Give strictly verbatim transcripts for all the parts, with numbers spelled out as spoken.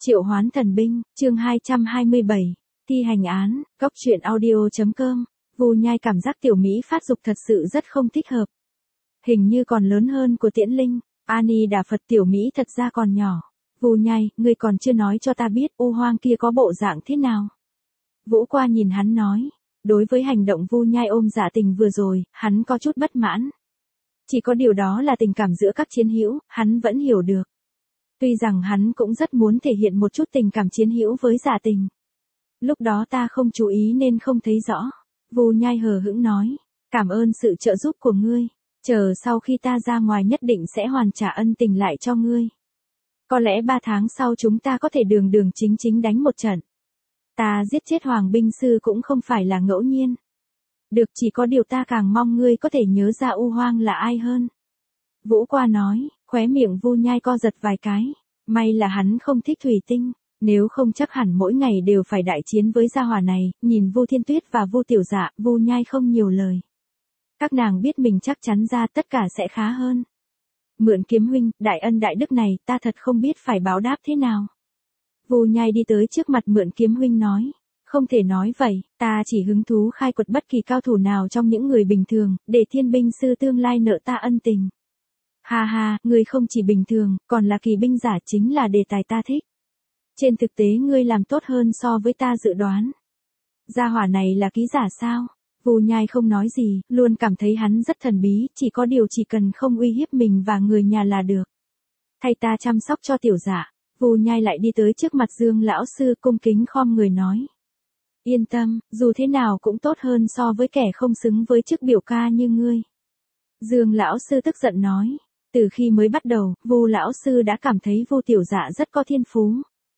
Triệu Hoán Thần Binh, chương hai trăm hai mươi bảy, thi hành án, góc truyện audio.com, Vu Nhai cảm giác tiểu Mỹ phát dục thật sự rất không thích hợp. Hình như còn lớn hơn của Tiễn Linh, Ani Đà Phật tiểu Mỹ thật ra còn nhỏ. Vu Nhai, ngươi còn chưa nói cho ta biết U Hoang kia có bộ dạng thế nào. Vũ Qua nhìn hắn nói, đối với hành động Vu Nhai ôm dạ tình vừa rồi, hắn có chút bất mãn. Chỉ có điều đó là tình cảm giữa các chiến hữu, hắn vẫn hiểu được. Tuy rằng hắn cũng rất muốn thể hiện một chút tình cảm chiến hữu với dạ tình. Lúc đó ta không chú ý nên không thấy rõ. Vu Nhai hờ hững nói, cảm ơn sự trợ giúp của ngươi. Chờ sau khi ta ra ngoài nhất định sẽ hoàn trả ân tình lại cho ngươi. Có lẽ ba tháng sau chúng ta có thể đường đường chính chính đánh một trận. Ta giết chết Hoàng Binh Sư cũng không phải là ngẫu nhiên. Được, chỉ có điều ta càng mong ngươi có thể nhớ ra U Hoang là ai hơn. Vũ Qua nói, khóe miệng Vu Nhai co giật vài cái. May là hắn không thích thủy tinh, nếu không chắc hẳn mỗi ngày đều phải đại chiến với gia hỏa này. Nhìn Vu Thiên Tuyết và Vu Tiểu Dạ, Vu Nhai không nhiều lời. Các nàng biết mình chắc chắn ra tất cả sẽ khá hơn. Mượn Kiếm huynh, đại ân đại đức này ta thật không biết phải báo đáp thế nào. Vu Nhai đi tới trước mặt Mượn Kiếm huynh nói, không thể nói vậy, ta chỉ hứng thú khai quật bất kỳ cao thủ nào trong những người bình thường, để Thiên Binh Sư tương lai nợ ta ân tình. Ha ha, ngươi không chỉ bình thường, còn là kỳ binh giả chính là đề tài ta thích. Trên thực tế ngươi làm tốt hơn so với ta dự đoán. Gia hỏa này là ký giả sao? Vu Nhai không nói gì, luôn cảm thấy hắn rất thần bí, chỉ có điều chỉ cần không uy hiếp mình và người nhà là được. Thay ta chăm sóc cho Tiểu Dạ. Vu Nhai lại đi tới trước mặt Dương lão sư cung kính khom người nói. Yên tâm, dù thế nào cũng tốt hơn so với kẻ không xứng với chức biểu ca như ngươi. Dương lão sư tức giận nói. Từ khi mới bắt đầu, Vu lão sư đã cảm thấy Vu Tiểu Dạ rất có thiên phú.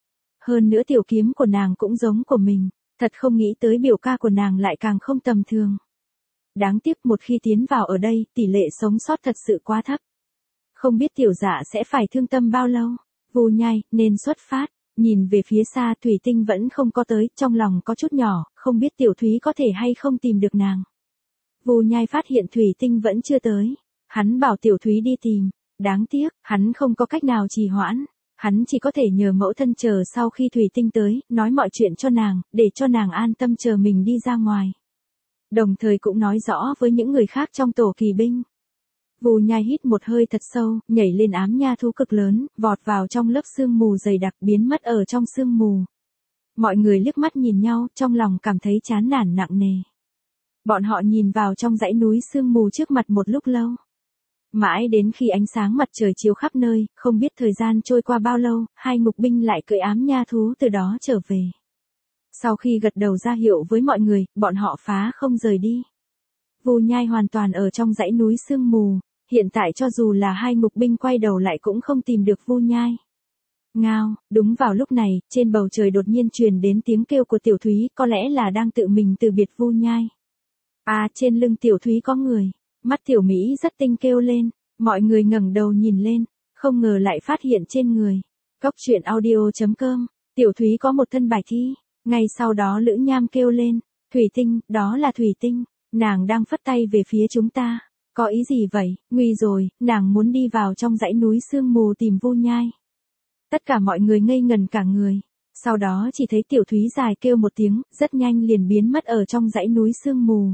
Hơn nữa tiểu kiếm của nàng cũng giống của mình, thật không nghĩ tới biểu ca của nàng lại càng không tầm thường. Đáng tiếc một khi tiến vào ở đây, tỷ lệ sống sót thật sự quá thấp. Không biết Tiểu Dạ sẽ phải thương tâm bao lâu. Vu Nhai, nên xuất phát. Nhìn về phía xa Thủy Tinh vẫn không có tới, trong lòng có chút nhỏ, không biết Tiểu Thúy có thể hay không tìm được nàng. Vu Nhai phát hiện Thủy Tinh vẫn chưa tới. Hắn bảo Tiểu Thúy đi tìm, đáng tiếc, hắn không có cách nào trì hoãn, hắn chỉ có thể nhờ mẫu thân chờ sau khi Thủy Tinh tới, nói mọi chuyện cho nàng, để cho nàng an tâm chờ mình đi ra ngoài. Đồng thời cũng nói rõ với những người khác trong tổ kỳ binh. Vu Nhai hít một hơi thật sâu, nhảy lên ám nha thú cực lớn, vọt vào trong lớp sương mù dày đặc biến mất ở trong sương mù. Mọi người liếc mắt nhìn nhau, trong lòng cảm thấy chán nản nặng nề. Bọn họ nhìn vào trong dãy núi sương mù trước mặt một lúc lâu. Mãi đến khi ánh sáng mặt trời chiếu khắp nơi, không biết thời gian trôi qua bao lâu, hai ngục binh lại cưỡi ám nha thú từ đó trở về. Sau khi gật đầu ra hiệu với mọi người, bọn họ phá không rời đi. Vu Nhai hoàn toàn ở trong dãy núi sương mù, hiện tại cho dù là hai ngục binh quay đầu lại cũng không tìm được Vu Nhai. Ngao, đúng vào lúc này, trên bầu trời đột nhiên truyền đến tiếng kêu của Tiểu Thúy, có lẽ là đang tự mình từ biệt Vu Nhai. À, trên lưng Tiểu Thúy có người. Mắt Tiểu Mỹ rất tinh kêu lên, mọi người ngẩng đầu nhìn lên, không ngờ lại phát hiện trên người. Góc truyện audio.com, Tiểu Thúy có một thân bài thi, ngay sau đó Lữ Nham kêu lên, Thủy Tinh, đó là Thủy Tinh, nàng đang phất tay về phía chúng ta, có ý gì vậy, nguy rồi, nàng muốn đi vào trong dãy núi sương mù tìm Vu Nhai. Tất cả mọi người ngây ngần cả người, sau đó chỉ thấy Tiểu Thúy dài kêu một tiếng, rất nhanh liền biến mất ở trong dãy núi sương mù.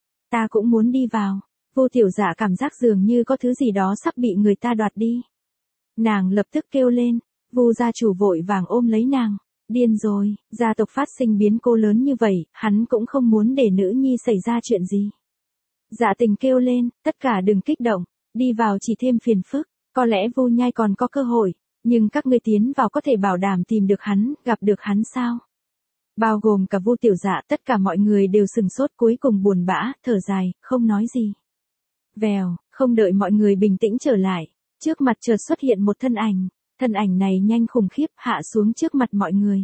Ta cũng muốn đi vào. Vu Tiểu Dạ cảm giác dường như có thứ gì đó sắp bị người ta đoạt đi. Nàng lập tức kêu lên, Vu gia chủ vội vàng ôm lấy nàng. Điên rồi, gia tộc phát sinh biến cố lớn như vậy, hắn cũng không muốn để nữ nhi xảy ra chuyện gì. Dạ Tình kêu lên, tất cả đừng kích động, đi vào chỉ thêm phiền phức, có lẽ Vu Nhai còn có cơ hội, nhưng các ngươi tiến vào có thể bảo đảm tìm được hắn, gặp được hắn sao? Bao gồm cả Vu Tiểu Dạ, tất cả mọi người đều sừng sốt cuối cùng buồn bã, thở dài, không nói gì. Vèo, không đợi mọi người bình tĩnh trở lại, trước mặt chợt xuất hiện một thân ảnh, thân ảnh này nhanh khủng khiếp hạ xuống trước mặt mọi người.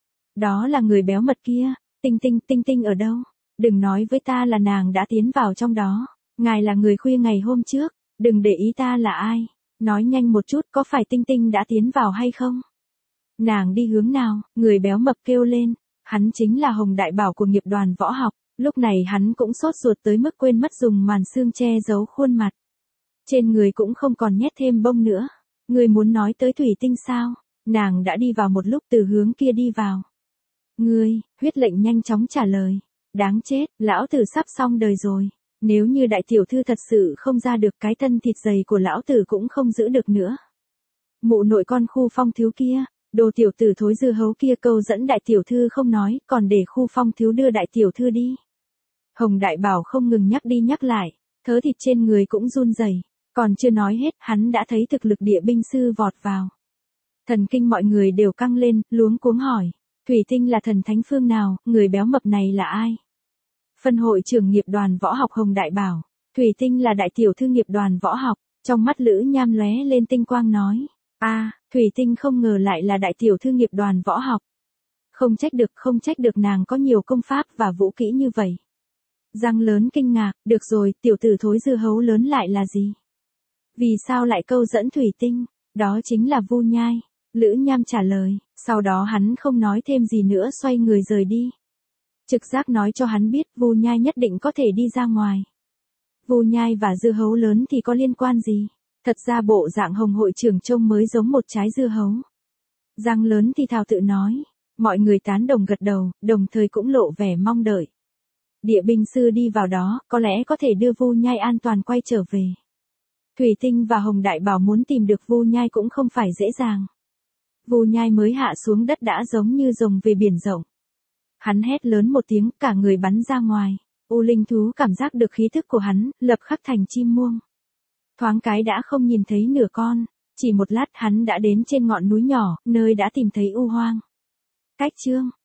Đó là người béo mật kia, Tinh Tinh, Tinh Tinh ở đâu? Đừng nói với ta là nàng đã tiến vào trong đó, ngài là người khuya ngày hôm trước, đừng để ý ta là ai, nói nhanh một chút có phải Tinh Tinh đã tiến vào hay không? Nàng đi hướng nào? Người béo mập kêu lên, hắn chính là Hồng Đại Bảo của nghiệp đoàn võ học. Lúc này hắn cũng sốt ruột tới mức quên mất dùng màn sương che giấu khuôn mặt. Trên người cũng không còn nhét thêm bông nữa. Người muốn nói tới Thủy Tinh sao? Nàng đã đi vào một lúc từ hướng kia đi vào. Ngươi, huyết lệnh nhanh chóng trả lời. Đáng chết, lão tử sắp xong đời rồi. Nếu như đại tiểu thư thật sự không ra được cái thân thịt dày của lão tử cũng không giữ được nữa. Mụ nội con khu phong thiếu kia, đồ tiểu tử thối dư hấu kia câu dẫn đại tiểu thư không nói, còn để khu phong thiếu đưa đại tiểu thư đi. Hồng Đại Bảo không ngừng nhắc đi nhắc lại, thớ thịt trên người cũng run rẩy, còn chưa nói hết, hắn đã thấy thực lực địa binh sư vọt vào. Thần kinh mọi người đều căng lên, luống cuống hỏi, Thủy Tinh là thần thánh phương nào, người béo mập này là ai? Phân hội trưởng nghiệp đoàn võ học Hồng Đại Bảo, Thủy Tinh là đại tiểu thư nghiệp đoàn võ học, trong mắt Lữ Nham lóe lên tinh quang nói, a, à, Thủy Tinh không ngờ lại là đại tiểu thư nghiệp đoàn võ học. Không trách được, không trách được nàng có nhiều công pháp và vũ kỹ như vậy. Giang lớn kinh ngạc, được rồi, tiểu tử thối dư hấu lớn lại là gì? Vì sao lại câu dẫn Thủy Tinh? Đó chính là Vu Nhai. Lữ Nham trả lời, sau đó hắn không nói thêm gì nữa xoay người rời đi. Trực giác nói cho hắn biết Vu Nhai nhất định có thể đi ra ngoài. Vu Nhai và dư hấu lớn thì có liên quan gì? Thật ra bộ dạng Hồng hội trưởng trông mới giống một trái dưa hấu. Giang lớn thì thào tự nói, mọi người tán đồng gật đầu, đồng thời cũng lộ vẻ mong đợi. Địa binh sư đi vào đó, có lẽ có thể đưa Vu Nhai an toàn quay trở về. Thủy Tinh và Hồng Đại Bảo muốn tìm được Vu Nhai cũng không phải dễ dàng. Vu Nhai mới hạ xuống đất đã giống như rồng về biển rộng. Hắn hét lớn một tiếng, cả người bắn ra ngoài. U linh thú cảm giác được khí thức của hắn, lập khắc thành chim muông. Thoáng cái đã không nhìn thấy nửa con, chỉ một lát hắn đã đến trên ngọn núi nhỏ, nơi đã tìm thấy U Hoang. Cách chương